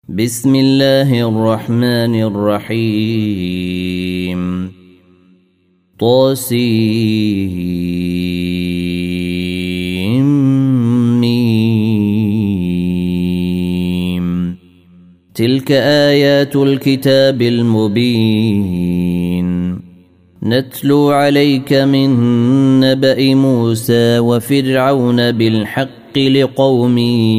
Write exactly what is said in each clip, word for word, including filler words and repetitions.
بسم الله الرحمن الرحيم طاسيم تلك آيات الكتاب المبين نتلو عليك من نبأ موسى وفرعون بالحق لقوم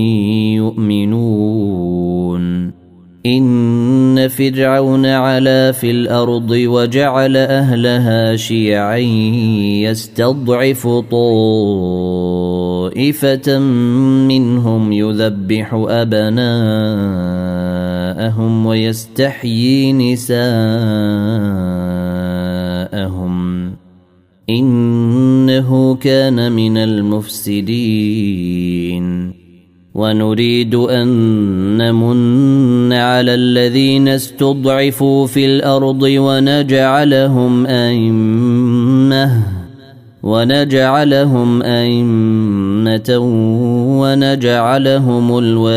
يؤمنون إن فرعون علا في الأرض وجعل أهلها شيعا يستضعف طائفة منهم يذبح أبناءهم ويستحيي نساءهم إنه كان من المفسدين ونريد أن نمن على الذين استضعفوا في الأرض ونجعلهم أئمة ونجعلهم أئمة ونجعلهم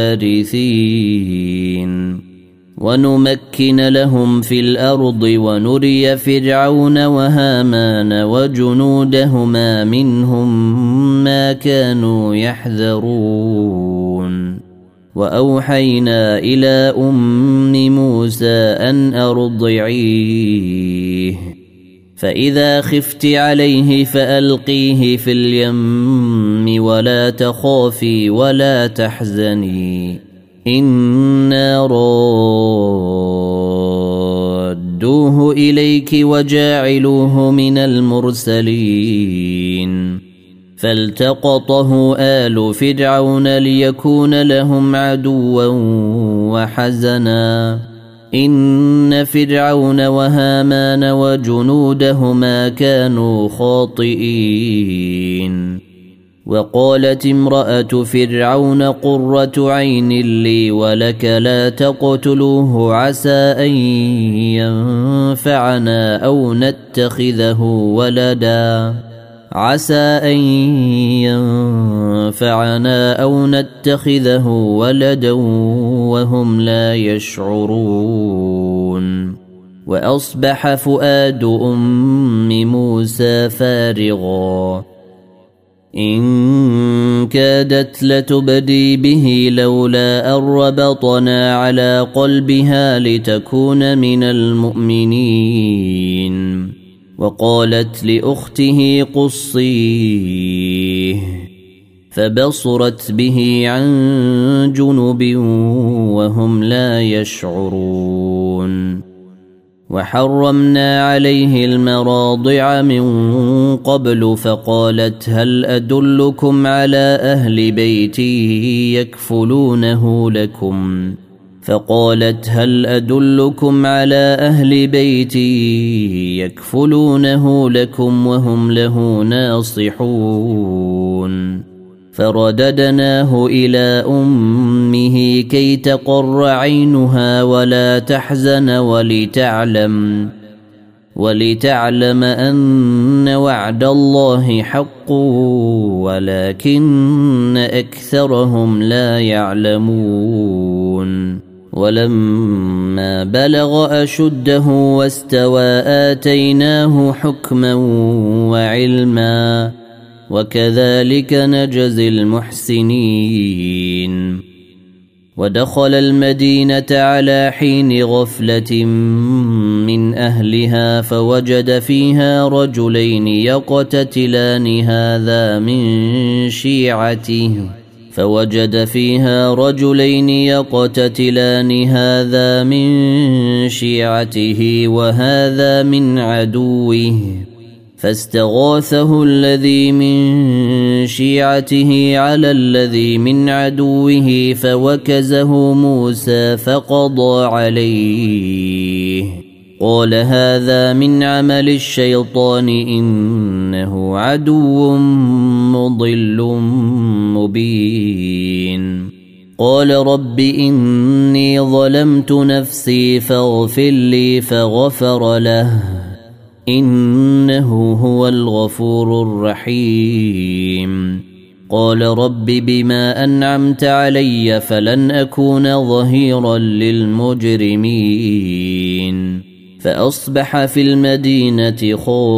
الوارثين ونمكن لهم في الأرض ونري فرعون وهامان وجنودهما منهم ما كانوا يحذرون وأوحينا إلى أم موسى أن أرضعيه فإذا خفت عليه فألقيه في اليم ولا تخافي ولا تحزني إنا رادوه إليك وجاعلوه من المرسلين فالتقطه آل فرعون ليكون لهم عدوا وحزنا إن فرعون وهامان وجنودهما كانوا خاطئين وقالت امرأة فرعون قرة عين لي ولك لا تقتلوه عسى أن ينفعنا أو نتخذه ولدا عسى أن ينفعنا أو نتخذه ولدا وهم لا يشعرون وأصبح فؤاد أم موسى فارغا إن كادت لتبدي به لولا أن ربطنا على قلبها لتكون من المؤمنين وقالت لأخته قصيه فبصرت به عن جنب وهم لا يشعرون وحرمنا عليه المراضع من قبل فقالت هل أدلكم على أهل بيتي يكفلونه لكم فقالت هل أدلكم على أهل بيتي يكفلونه لكم وهم له ناصحون فرددناه إلى أمه كي تقر عينها ولا تحزن ولتعلم ولتعلم أن وعد الله حق ولكن أكثرهم لا يعلمون ولما بلغ أشده واستوى آتيناه حكما وعلما وكذلك نجزي المحسنين ودخل المدينة على حين غفلة من أهلها فوجد فيها رجلين يقتتلان هذا من شيعته فوجد فيها رجلين يقتتلان هذا من شيعته وهذا من عدوه فاستغاثه الذي من شيعته على الذي من عدوه فوكزه موسى فقضى عليه قال هذا من عمل الشيطان إنه عدو مضل مبين قال رب إني ظلمت نفسي فاغفر لي فغفر له إنه هو الغفور الرحيم قال رب بما أنعمت علي فلن أكون ظهيرا للمجرمين فأصبح في المدينة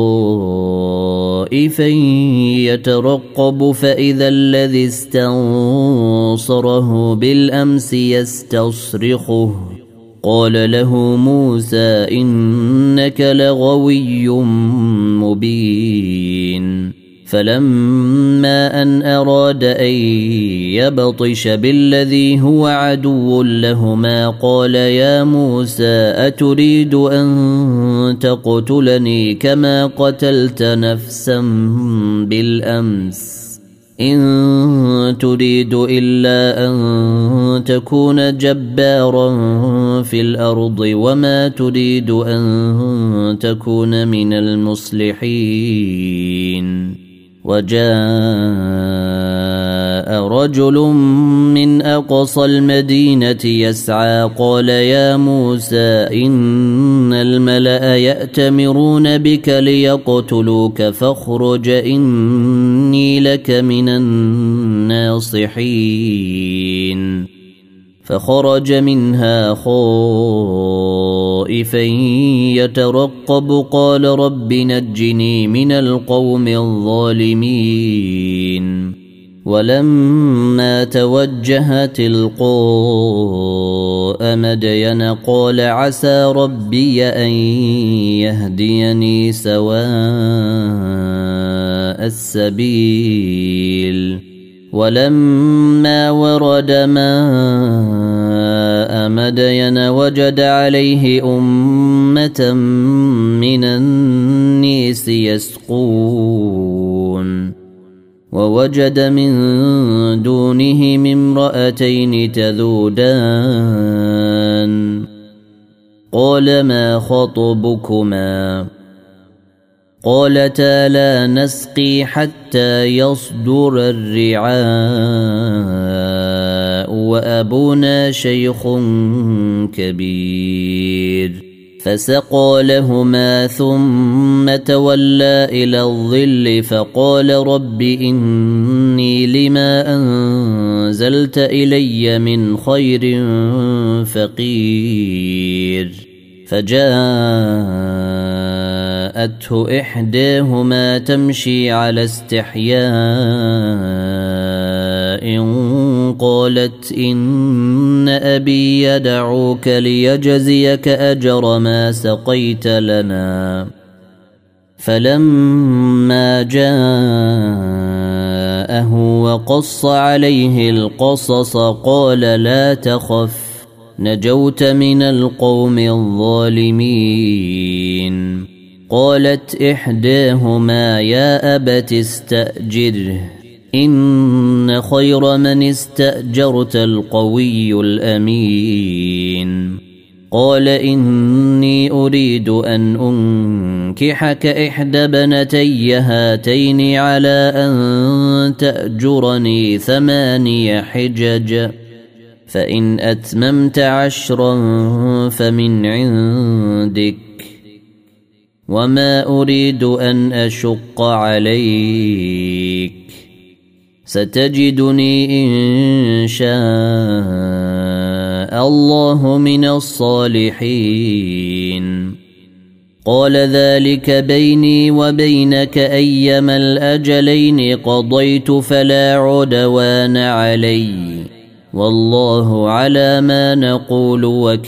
خائفا يترقب فإذا الذي استنصره بالأمس يستصرخه قال له موسى إنك لغوي مبين فلما أن أراد أن يبطش بالذي هو عدو لهما قال يا موسى أتريد أن تقتلني كما قتلت نفسا بالأمس إن تريد إلا أن تكون جبارا في الأرض وما تريد أن تكون من المصلحين وجاء رجل من أقصى المدينة يسعى قال يا موسى إن الملأ يأتمرون بك ليقتلوك فاخرج إني لك من الناصحين فخرج منها خائفا يترقب قال رب نجني من القوم الظالمين ولما توجه تلقاء مدين قال عسى ربي أن يهديني سواء السبيل ولما ورد ماء مدين وجد عليه أمة من الناس يسقون ووجد من دونهم امرأتين تذودان قال ما خطبكما قالتا لا نسقي حتى يصدر الرعاء وأبونا شيخ كبير فسقى لهما ثم تولى إلى الظل فقال رب إني لما أنزلت إلي من خير فقير فجاءته إحداهما تمشي على استحياء قالت إن أبي يدعوك ليجزيك أجر ما سقيت لنا فلما جاءه وقص عليه القصص قال لا تخف نجوت من القوم الظالمين قالت إحداهما يا أبت استأجره إن خير من استأجرت القوي الأمين قال إني أريد أن أنكحك إحدى بنتي هاتين على أن تأجرني ثماني حجج فإن أتممت عشرا فمن عندك وما أريد أن أشق عليك ستجدني إن شاء الله من الصالحين قال ذلك بيني وبينك أيما الأجلين قضيت فلا عدوان علي والله على ما نقول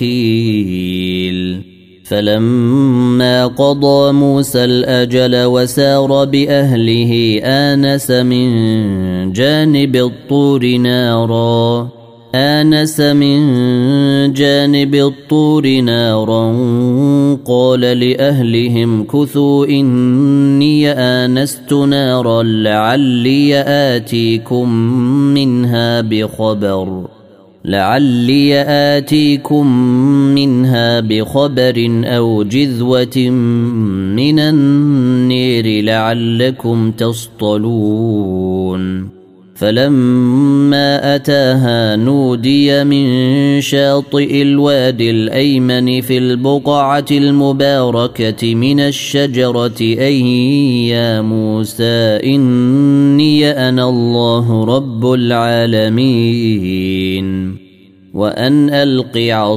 وكيل فلما قضى موسى الأجل وسار بأهله آنس من جانب الطور نارا آنس من جانب الطور نارا قال لأهلهم كثوا إني آنست نارا لعلي آتيكم منها بخبر لعلي آتيكم منها بخبر أو جذوة من النير لعلكم تصطلون فلما أتاها نودي من شاطئ الوادي الأيمن في البقعة المباركة من الشجرة أي يا موسى إني أنا الله رب العالمين وأن ألق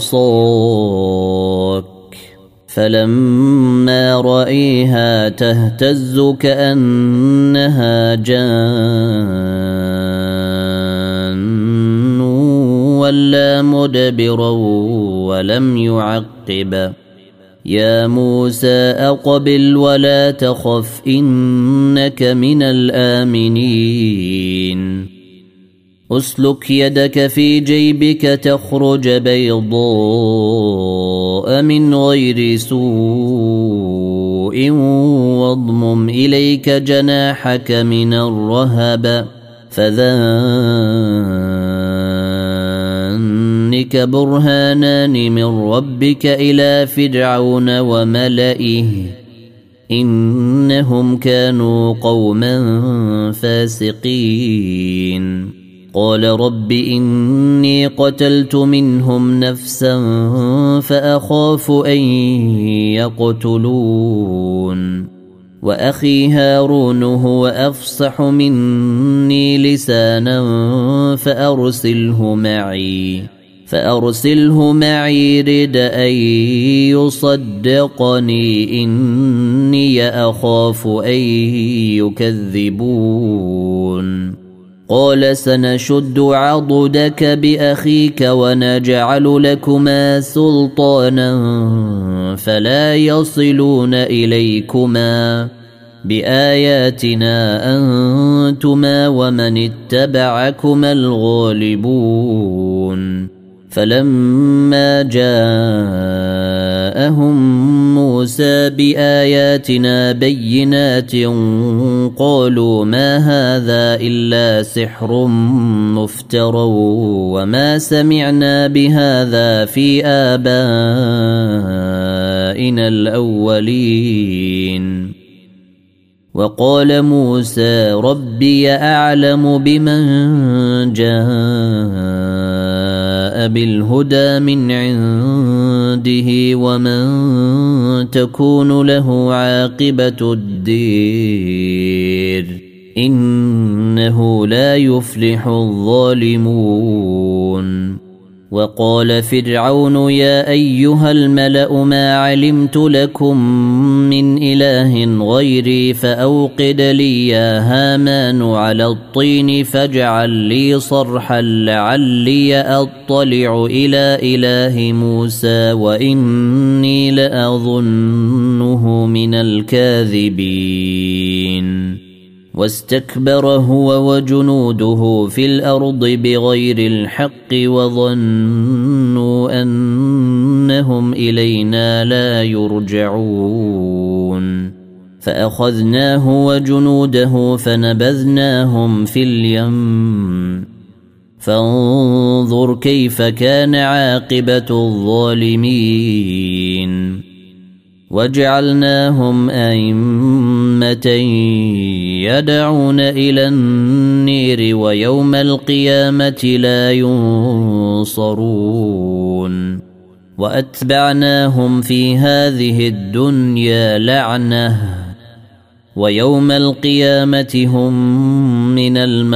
عصاك فلما رأيها تهتز كأنها جان ولا مدبرا ولم يعقب يا موسى أقبل ولا تخف إنك من الآمنين أسلك يدك في جيبك تخرج بيضاء من غير سوء واضمم إليك جناحك من الرهب فذلك برهانان من ربك إلى فرعون وملئه إنهم كانوا قوما فاسقين قال رب إني قتلت منهم نفسا فأخاف أن يقتلون وأخي هارون هو أفصح مني لسانا فأرسله معي فأرسله معي رد أن يصدقني إني أخاف أن يكذبون قال سنشد عضدك بأخيك ونجعل لكما سلطانا فلا يصلون إليكما بآياتنا أنتما ومن اتبعكما الغالبون فلما جاءهم موسى بآياتنا بينات قالوا ما هذا إلا سحر مفترى وما سمعنا بهذا في آبائنا الأولين وقال موسى ربي أعلم بمن جاء بالهدى من عنده ومن تكون له عاقبة الدير إنه لا يفلح الظالمون وقال فرعون يا أيها الملأ ما علمت لكم من إله غيري فأوقد لي يا هامان على الطين فاجعل لي صرحا لعلي أطلع إلى إله موسى وإني لأظنه من الكاذبين واستكبر هو وجنوده في الأرض بغير الحق وظنوا أنهم إلينا لا يرجعون فأخذناه وجنوده فنبذناهم في اليم فانظر كيف كان عاقبة الظالمين وجعلناهم أئمة يدعون إلى النير ويوم القيامة لا ينصرون وأتبعناهم في هذه الدنيا لعنة ويوم القيامة هم من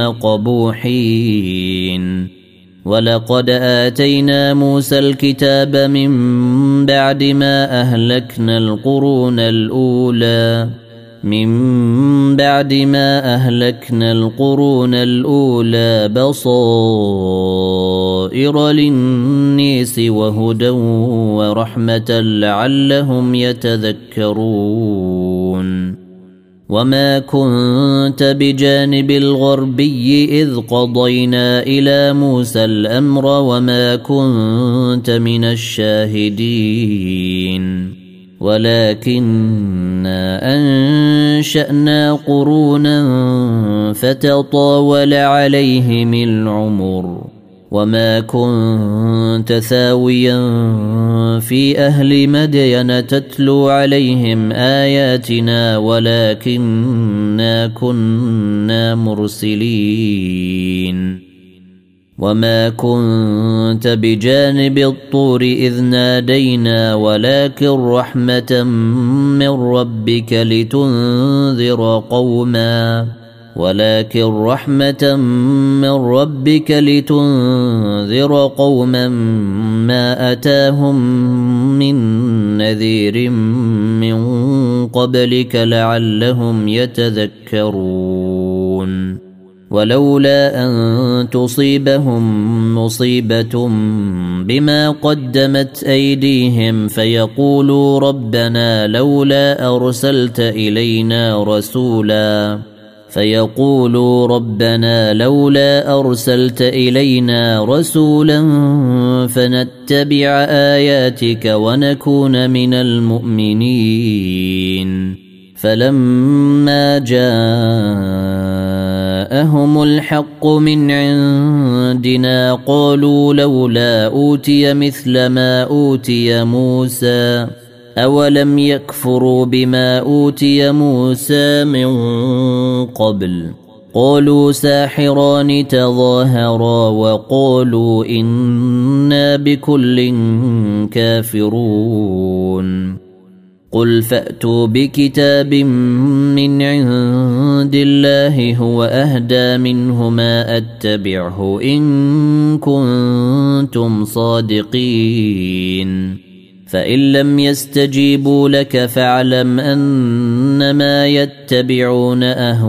المقبوحين ولقد آتينا موسى الكتاب من بعد ما أهلكنا القرون الأولى من بعد ما أهلكنا القرون الأولى بصائر للناس وهدى ورحمة لعلهم يتذكرون وما كنت بجانب الغربي إذ قضينا إلى موسى الأمر وما كنت من الشاهدين ولكننا أنشأنا قرونا فتطاول عليهم العمر وما كنت ثاويا في أهل مدين تتلو عليهم آياتنا ولكننا كنا مرسلين وما كنت بجانب الطور إذ نادينا ولكن رحمة من ربك لتنذر قوما ولكن رحمة من ربك لتنذر قوما ما أتاهم من نذير من قبلك لعلهم يتذكرون ولولا أن تصيبهم مصيبة بما قدمت أيديهم فيقولوا ربنا لولا أرسلت إلينا رسولا فيقولوا ربنا لولا أرسلت إلينا رسولا فنتبع آياتك ونكون من المؤمنين فلما جاءهم الحق من عندنا قالوا لولا أوتي مثل ما أوتي موسى أولم يكفروا بما أوتي موسى من قبل قالوا ساحران تظاهرا وقالوا إنا بكل كافرون قل فأتوا بكتاب من عند الله هو أهدى منهما أتبعه إن كنتم صادقين فإن لم يستجيبوا لك فاعلم أنما يتبعون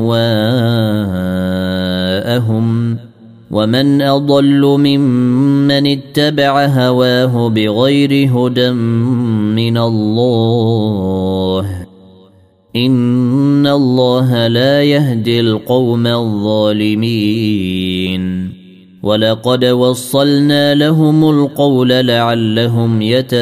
أهواءهم ومن أضل ممن اتبع هواه بغير هدى من الله إن الله لا يهدي القوم الظالمين ولقد وصلنا لهم القول لعلهم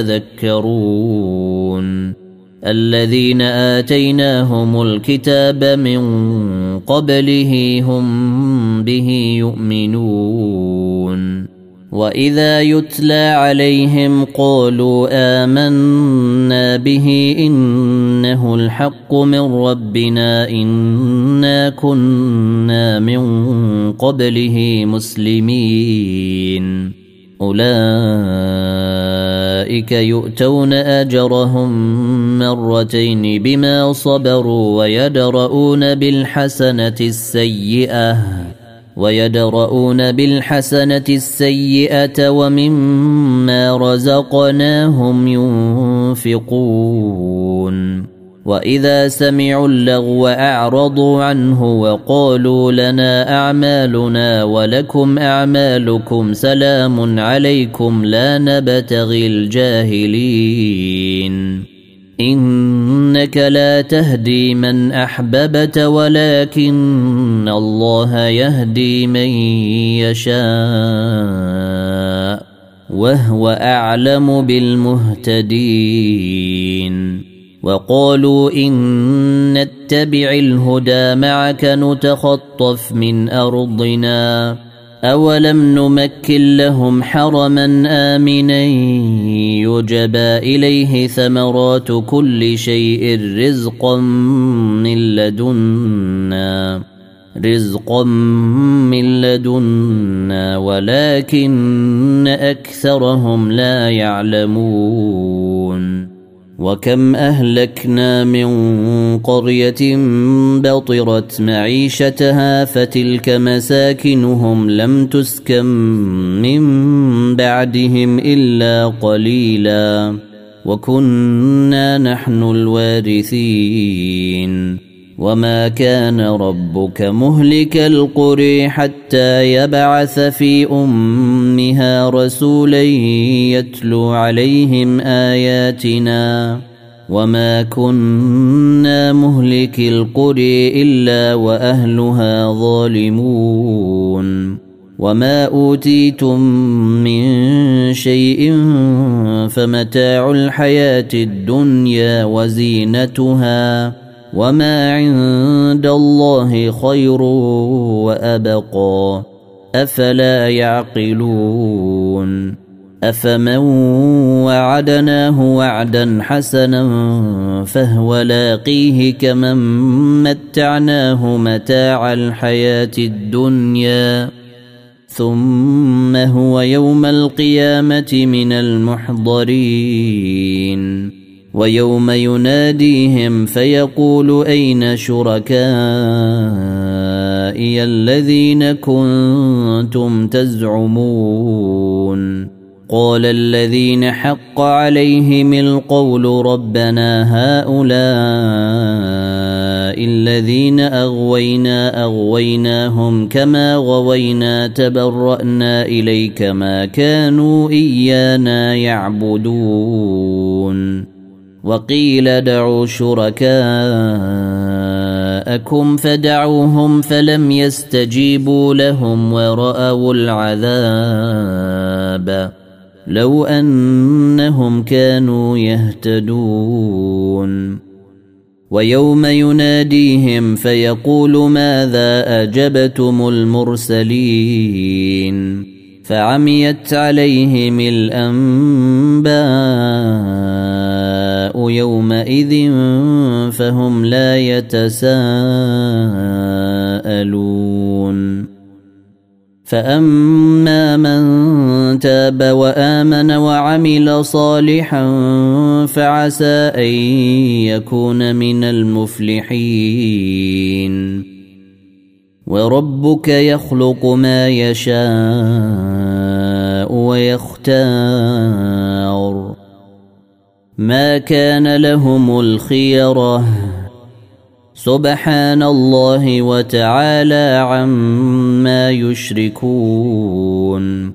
يتذكرون الذين آتيناهم الكتاب من قبله هم به يؤمنون وإذا يتلى عليهم قالوا آمنا به إنه الحق من ربنا إنا كنا من قبله مسلمين أولئك يؤتون أجرهم مرتين بما صبروا ويدرؤون بالحسنة السيئة ويدرؤون بالحسنة السيئة ومما رزقناهم ينفقون وإذا سمعوا اللغو أعرضوا عنه وقالوا لنا أعمالنا ولكم أعمالكم سلام عليكم لا نبتغي الجاهلين إنك لا تهدي من أحببت ولكن الله يهدي من يشاء وهو أعلم بالمهتدين وقالوا إن نتبع الهدى معك نتخطف من أرضنا أولم نمكن لهم حرما آمنا يجبى إليه ثمرات كل شيء رزقا من لدنا رزقا من لدنا ولكن أكثرهم لا يعلمون وكم أهلكنا من قرية بطرت معيشتها فتلك مساكنهم لم تسكن من بعدهم إلا قليلا وكنا نحن الوارثين وما كان ربك مهلك القرى حتى يبعث في أمها رسولا يتلو عليهم آياتنا وما كنا مهلك القرى إلا وأهلها ظالمون وما أوتيتم من شيء فمتاع الحياة الدنيا وزينتها وما عند الله خير وأبقى أفلا يعقلون أفمن وعدناه وعدا حسنا فهو لاقيه كمن متعناه متاع الحياة الدنيا ثم هو يوم القيامة من المحضرين ويوم يناديهم فيقول أين شركائي الذين كنتم تزعمون قال الذين حق عليهم القول ربنا هؤلاء الذين أغوينا أغويناهم كما غوينا تبرأنا إليك ما كانوا إيانا يعبدون وقيل ادعوا شركاءكم فدعوهم فلم يستجيبوا لهم ورأوا العذاب لو أنهم كانوا يهتدون ويوم يناديهم فيقول ماذا أجبتم المرسلين فعميت عليهم الأنباء يومئذ فهم لا يتساءلون فأما من تاب وآمن وعمل صالحا فعسى أن يكون من المفلحين وربك يخلق ما يشاء ويختار ما كان لهم الخيرة سبحان الله وتعالى عما يشركون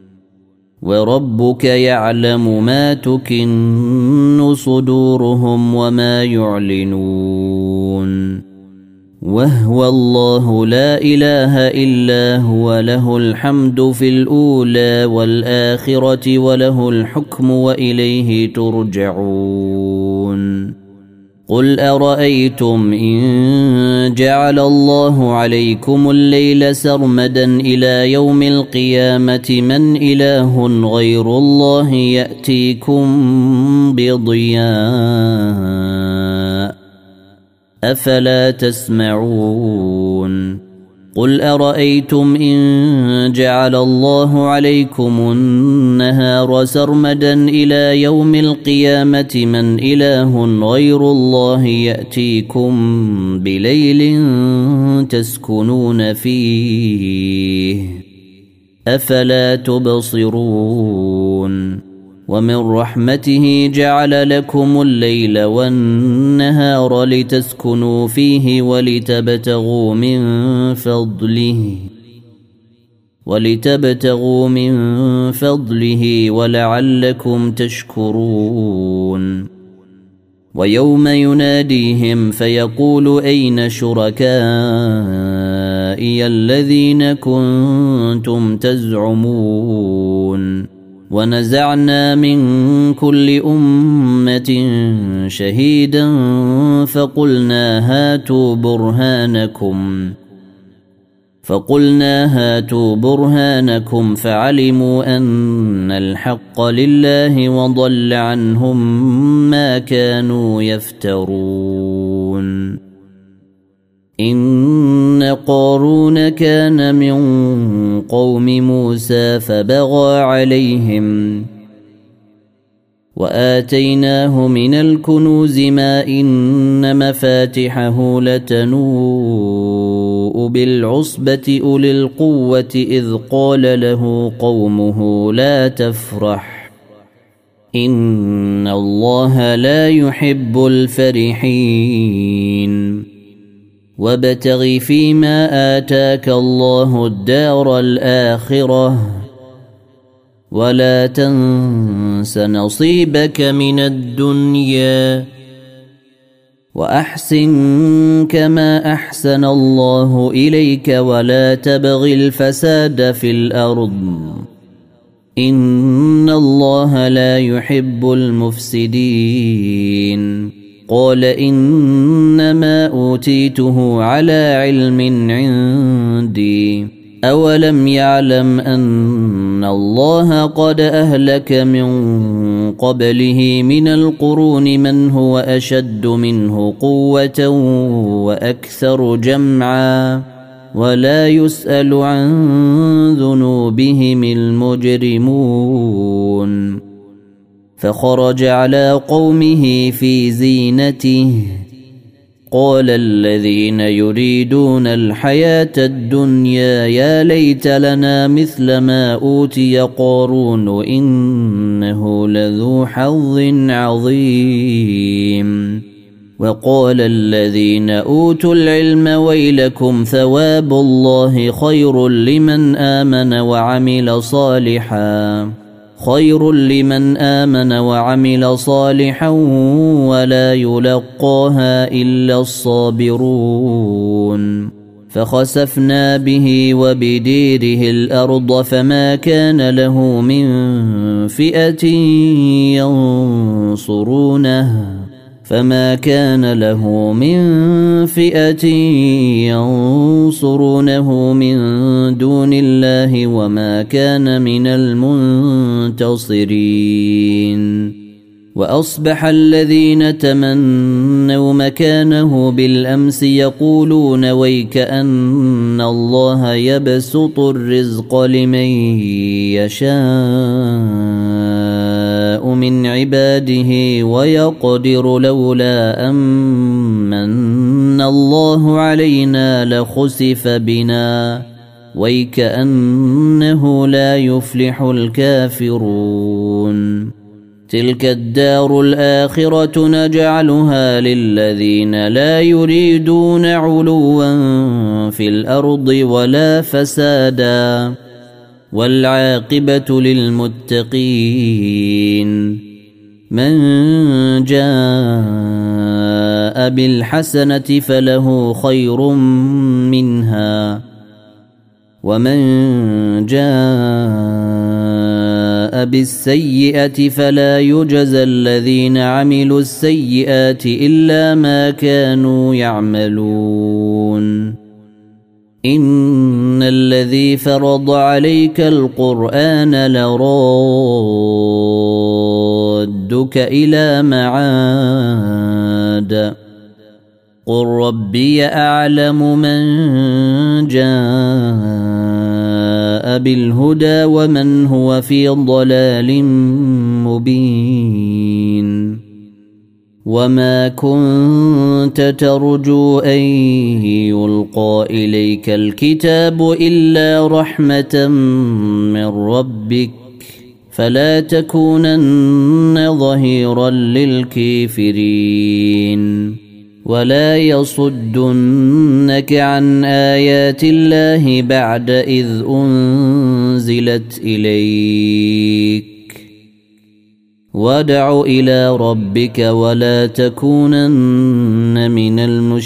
وربك يعلم ما تكن صدورهم وما يعلنون وهو الله لا إله إلا هو له الحمد في الأولى والآخرة وله الحكم وإليه ترجعون قل أرأيتم إن جعل الله عليكم الليل سرمدا إلى يوم القيامة من إله غير الله يأتيكم بضياء أفلا تسمعون قل أرأيتم إن جعل الله عليكم النهار سرمدا إلى يوم القيامة من إله غير الله يأتيكم بليل تسكنون فيه أفلا تبصرون ومن رحمته جعل لكم الليل والنهار لتسكنوا فيه ولتبتغوا من فضله ولتبتغوا من فضله ولعلكم تشكرون ويوم يناديهم فيقول أين شركائي الذين كنتم تزعمون ونزعنا من كل أمة شهيدا فقلنا هاتوا برهانكم فقلنا هاتوا برهانكم فعلموا أن الحق لله وضل عنهم ما كانوا يفترون إن قارون كان من قوم موسى فبغى عليهم وآتيناه من الكنوز ما إن مفاتحه لتنوء بالعصبة أولي القوة إذ قال له قومه لا تفرح إن الله لا يحب الفرحين وابتغ فيما آتاك الله الدار الآخرة ولا تنس نصيبك من الدنيا وأحسن كما أحسن الله إليك ولا تبغ الفساد في الأرض إن الله لا يحب المفسدين قال إنما أوتيته على علم عندي أولم يعلم أن الله قد أهلك من قبله من القرون من هو أشد منه قوة وأكثر جمعا ولا يسأل عن ذنوبهم المجرمون فخرج على قومه في زينته قال الذين يريدون الحياة الدنيا يا ليت لنا مثل ما أوتي قارون إنه لذو حظ عظيم وقال الذين أوتوا العلم ويلكم ثواب الله خير لمن آمن وعمل صالحا خير لمن آمن وعمل صالحا ولا يلقاها إلا الصابرون فخسفنا به وبديره الأرض فما كان له من فئة ينصرونه فما كان له من فئة ينصرونه من دون الله وما كان من المنتصرين وأصبح الذين تمنوا مكانه بالأمس يقولون ويك أن الله يبسط الرزق لمن يشاء من عباده ويقدر لولا أمن الله علينا لخسف بنا ويك أنه لا يفلح الكافرون تلك الدار الآخرة نجعلها للذين لا يريدون علوا في الأرض ولا فسادا والعاقبة للمتقين من جاء بالحسنة فله خير منها ومن جاء بالسيئة فلا يجزى الذين عملوا السيئات إلا ما كانوا يعملون إن الذي فرض عليك القرآن لرادك إلى معاد قل ربي أعلم من جاء بالهدى ومن هو في ضلال مبين وما كنت ترجو أن يلقى إليك الكتاب إلا رحمة من ربك فلا تكونن ظهيرا للكافرين ولا يصدنك عن آيات الله بعد إذ أنزلت إليك وادع إلى ربك ولا تكونن من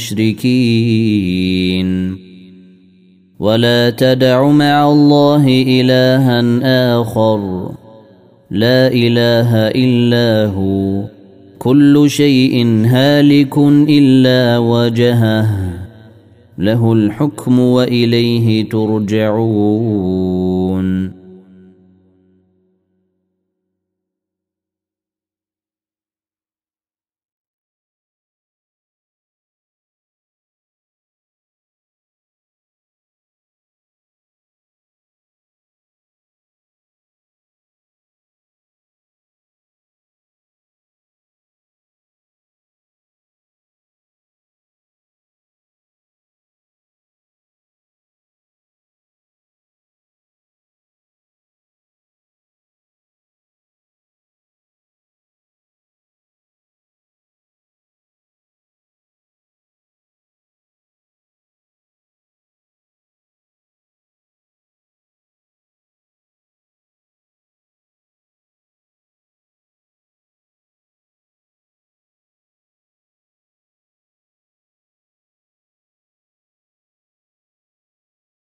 المشركين ولا تدع مع الله إلها آخر لا إله إلا هو كل شيء هالك إلا وجهه له الحكم وإليه ترجعون